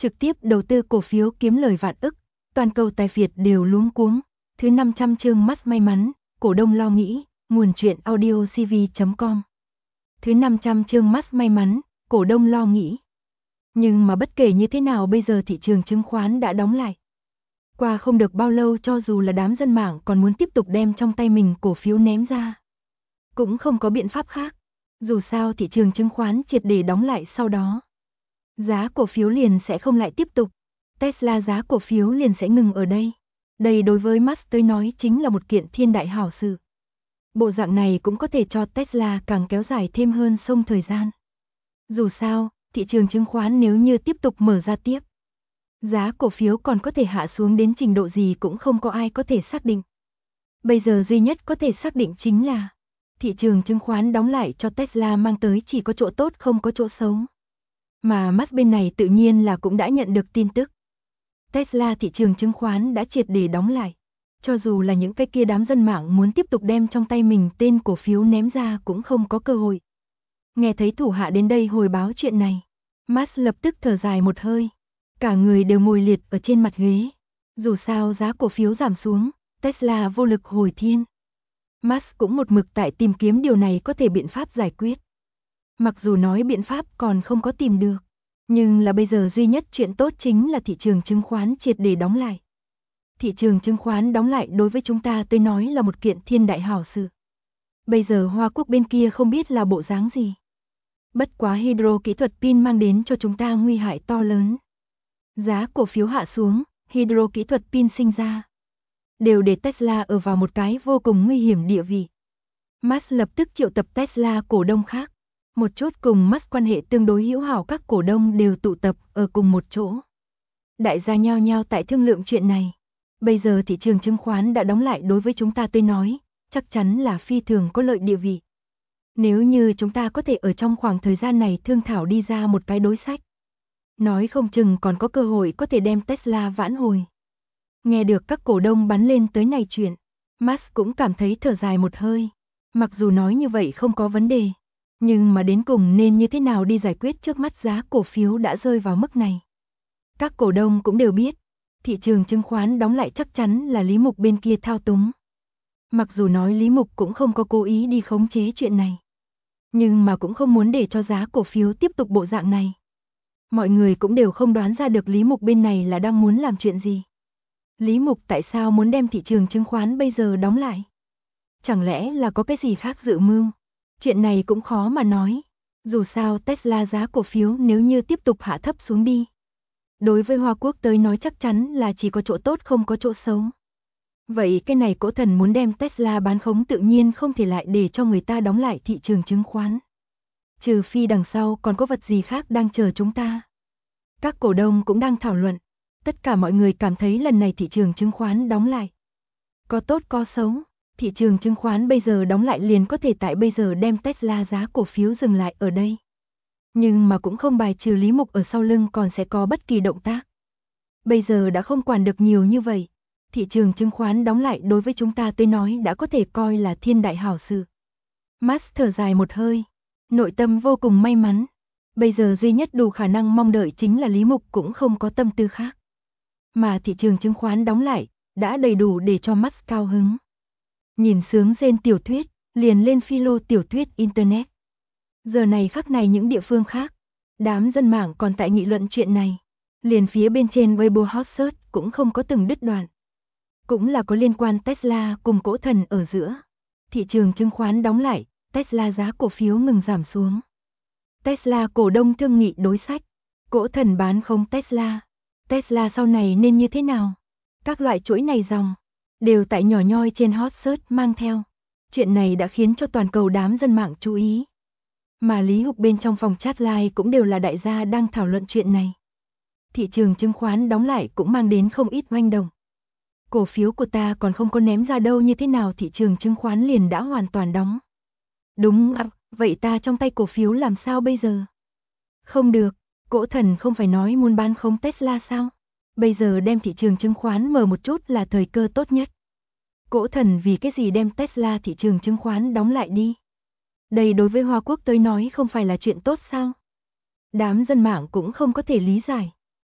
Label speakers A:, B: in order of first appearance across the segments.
A: trực tiếp đầu tư cổ phiếu kiếm lời vạn ức, toàn cầu tài phiệt đều luống cuống. Thứ 500 chương Musk may mắn, cổ đông lo nghĩ, nguồn truyện audio cv.com. Thứ 500 chương Musk may mắn, cổ đông lo nghĩ. Nhưng mà bất kể như thế nào bây giờ thị trường chứng khoán đã đóng lại. Qua không được bao lâu cho dù là đám dân mạng còn muốn tiếp tục đem trong tay mình cổ phiếu ném ra. Cũng không có biện pháp khác. Dù sao thị trường chứng khoán triệt để đóng lại sau đó. Giá cổ phiếu liền sẽ không lại tiếp tục. Tesla giá cổ phiếu liền sẽ ngừng ở đây. Đây đối với Musk tới nói chính là một kiện thiên đại hảo sự. Bộ dạng này cũng có thể cho Tesla càng kéo dài thêm hơn sông thời gian. Dù sao, thị trường chứng khoán nếu như tiếp tục mở ra tiếp. Giá cổ phiếu còn có thể hạ xuống đến trình độ gì cũng không có ai có thể xác định. Bây giờ duy nhất có thể xác định chính là thị trường chứng khoán đóng lại cho Tesla mang tới chỉ có chỗ tốt không có chỗ xấu. Mà Musk bên này tự nhiên là cũng đã nhận được tin tức. Tesla thị trường chứng khoán đã triệt để đóng lại. Cho dù là những cái kia đám dân mạng muốn tiếp tục đem trong tay mình tên cổ phiếu ném ra cũng không có cơ hội. Nghe thấy thủ hạ đến đây hồi báo chuyện này, Musk lập tức thở dài một hơi. Cả người đều ngồi liệt ở trên mặt ghế. Dù sao giá cổ phiếu giảm xuống, Tesla vô lực hồi thiên. Musk cũng một mực tại tìm kiếm điều này có thể biện pháp giải quyết. Mặc dù nói biện pháp còn không có tìm được, nhưng là bây giờ duy nhất chuyện tốt chính là thị trường chứng khoán triệt để đóng lại. Thị trường chứng khoán đóng lại đối với chúng ta tôi nói là một kiện thiên đại hảo sự. Bây giờ Hoa Quốc bên kia không biết là bộ dáng gì. Bất quá hydro kỹ thuật pin mang đến cho chúng ta nguy hại to lớn. Giá cổ phiếu hạ xuống, hydro kỹ thuật pin sinh ra. Đều để Tesla ở vào một cái vô cùng nguy hiểm địa vị. Musk lập tức triệu tập Tesla cổ đông khác. Một chút cùng Musk quan hệ tương đối hữu hảo các cổ đông đều tụ tập ở cùng một chỗ. Đại gia nhao nhao tại thương lượng chuyện này. Bây giờ thị trường chứng khoán đã đóng lại đối với chúng ta tôi nói, chắc chắn là phi thường có lợi địa vị. Nếu như chúng ta có thể ở trong khoảng thời gian này thương thảo đi ra một cái đối sách. Nói không chừng còn có cơ hội có thể đem Tesla vãn hồi. Nghe được các cổ đông bắn lên tới này chuyện, Musk cũng cảm thấy thở dài một hơi. Mặc dù nói như vậy không có vấn đề, nhưng mà đến cùng nên như thế nào đi giải quyết trước mắt giá cổ phiếu đã rơi vào mức này. Các cổ đông cũng đều biết, thị trường chứng khoán đóng lại chắc chắn là Lý Mục bên kia thao túng. Mặc dù nói Lý Mục cũng không có cố ý đi khống chế chuyện này, nhưng mà cũng không muốn để cho giá cổ phiếu tiếp tục bộ dạng này. Mọi người cũng đều không đoán ra được Lý Mục bên này là đang muốn làm chuyện gì. Lý Mục tại sao muốn đem thị trường chứng khoán bây giờ đóng lại? Chẳng lẽ là có cái gì khác dự mưu? Chuyện này cũng khó mà nói. Dù sao Tesla giá cổ phiếu nếu như tiếp tục hạ thấp xuống đi. Đối với Hoa Quốc tới nói chắc chắn là chỉ có chỗ tốt không có chỗ xấu. Vậy cái này Cỗ Thần muốn đem Tesla bán khống tự nhiên không thể lại để cho người ta đóng lại thị trường chứng khoán. Trừ phi đằng sau còn có vật gì khác đang chờ chúng ta. Các cổ đông cũng đang thảo luận. Tất cả mọi người cảm thấy lần này thị trường chứng khoán đóng lại. Có tốt có xấu. Thị trường chứng khoán bây giờ đóng lại liền có thể tại bây giờ đem Tesla giá cổ phiếu dừng lại ở đây. Nhưng mà cũng không bài trừ Lý Mục ở sau lưng còn sẽ có bất kỳ động tác. Bây giờ đã không quản được nhiều như vậy. Thị trường chứng khoán đóng lại đối với chúng ta tôi nói đã có thể coi là thiên đại hảo sự. Musk thở dài một hơi. Nội tâm vô cùng may mắn. Bây giờ duy nhất đủ khả năng mong đợi chính là Lý Mục cũng không có tâm tư khác. Mà thị trường chứng khoán đóng lại, đã đầy đủ để cho Musk cao hứng. Nhìn sướng rên tiểu thuyết, liền lên philo tiểu thuyết Internet. Giờ này khắc này những địa phương khác, đám dân mạng còn tại nghị luận chuyện này. Liền phía bên trên Weibo Hot Search cũng không có từng đứt đoạn. Cũng là có liên quan Tesla cùng Cỗ Thần ở giữa. Thị trường chứng khoán đóng lại, Tesla giá cổ phiếu ngừng giảm xuống. Tesla cổ đông thương nghị đối sách. Cỗ Thần bán khống Tesla. Tesla sau này nên như thế nào? Các loại chuỗi này dòng đều tại nhỏ nhoi trên Hot Search mang theo. Chuyện này đã khiến cho toàn cầu đám dân mạng chú ý. Mà Lý Hục bên trong phòng chat live cũng đều là đại gia đang thảo luận chuyện này. Thị trường chứng khoán đóng lại cũng mang đến không ít oanh động. Cổ phiếu của ta còn không có ném ra đâu như thế nào thị trường chứng khoán liền đã hoàn toàn đóng. Đúng ạ, vậy ta trong tay cổ phiếu làm sao bây giờ? Không được, Cỗ Thần không phải nói muốn bán khống Tesla sao? Bây giờ đem thị trường chứng khoán mở một chút là thời cơ tốt nhất. Cỗ Thần vì cái gì đem Tesla thị trường chứng khoán đóng lại đi? Đây đối với Hoa Quốc tới nói không phải là chuyện tốt sao? Đám dân mạng cũng không có thể lý giải.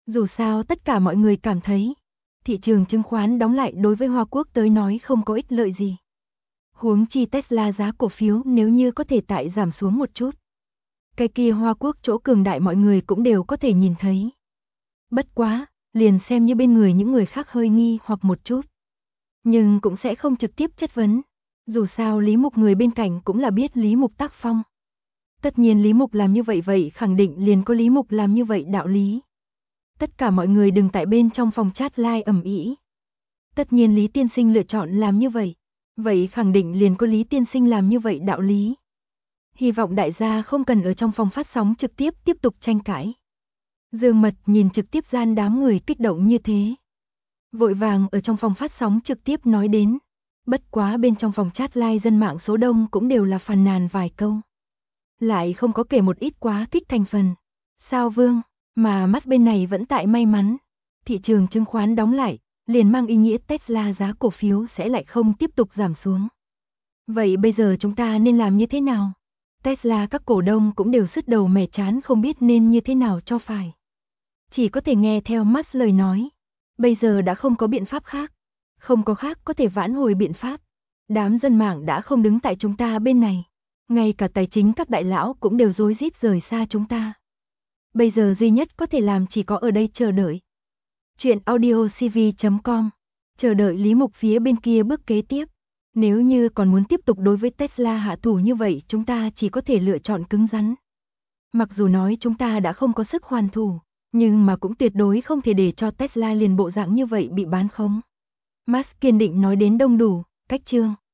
A: Dù sao tất cả mọi người cảm thấy, thị trường chứng khoán đóng lại đối với Hoa Quốc tới nói không có ích lợi gì. Huống chi Tesla giá cổ phiếu nếu như có thể tại giảm xuống một chút. Cái kia Hoa Quốc chỗ cường đại mọi người cũng đều có thể nhìn thấy. Bất quá, liền xem như bên người những người khác hơi nghi hoặc một chút. Nhưng cũng sẽ không trực tiếp chất vấn. Dù sao Lý Mục người bên cạnh cũng là biết Lý Mục tác phong. Tất nhiên Lý Mục làm như vậy khẳng định liền có Lý Mục làm như vậy đạo lý. Tất cả mọi người đừng tại bên trong phòng chat live ầm ĩ. Tất nhiên Lý Tiên Sinh lựa chọn làm như vậy khẳng định liền có Lý Tiên Sinh làm như vậy đạo lý. Hy vọng đại gia không cần ở trong phòng phát sóng trực tiếp tục tranh cãi. Dương Mật nhìn trực tiếp gian đám người kích động như thế. Vội vàng ở trong phòng phát sóng trực tiếp nói đến. Bất quá bên trong phòng chat live dân mạng số đông cũng đều là phàn nàn vài câu. Lại không có kể một ít quá kích thành phần. Sao Vương, mà mắt bên này vẫn tại may mắn. Thị trường chứng khoán đóng lại, liền mang ý nghĩa Tesla giá cổ phiếu sẽ lại không tiếp tục giảm xuống. Vậy bây giờ chúng ta nên làm như thế nào? Tesla các cổ đông cũng đều sứt đầu mẻ chán không biết nên như thế nào cho phải. Chỉ có thể nghe theo Musk lời nói. Bây giờ đã không có biện pháp khác. Không có khác có thể vãn hồi biện pháp. Đám dân mạng đã không đứng tại chúng ta bên này. Ngay cả tài chính các đại lão cũng đều rối rít rời xa chúng ta. Bây giờ duy nhất có thể làm chỉ có ở đây chờ đợi. Chuyện audiocv.com. Chờ đợi Lý Mục phía bên kia bước kế tiếp. Nếu như còn muốn tiếp tục đối với Tesla hạ thủ như vậy chúng ta chỉ có thể lựa chọn cứng rắn. Mặc dù nói chúng ta đã không có sức hoàn thủ, nhưng mà cũng tuyệt đối không thể để cho Tesla liền bộ dạng như vậy bị bán khống. Musk kiên định nói đến đông đủ, cách chương.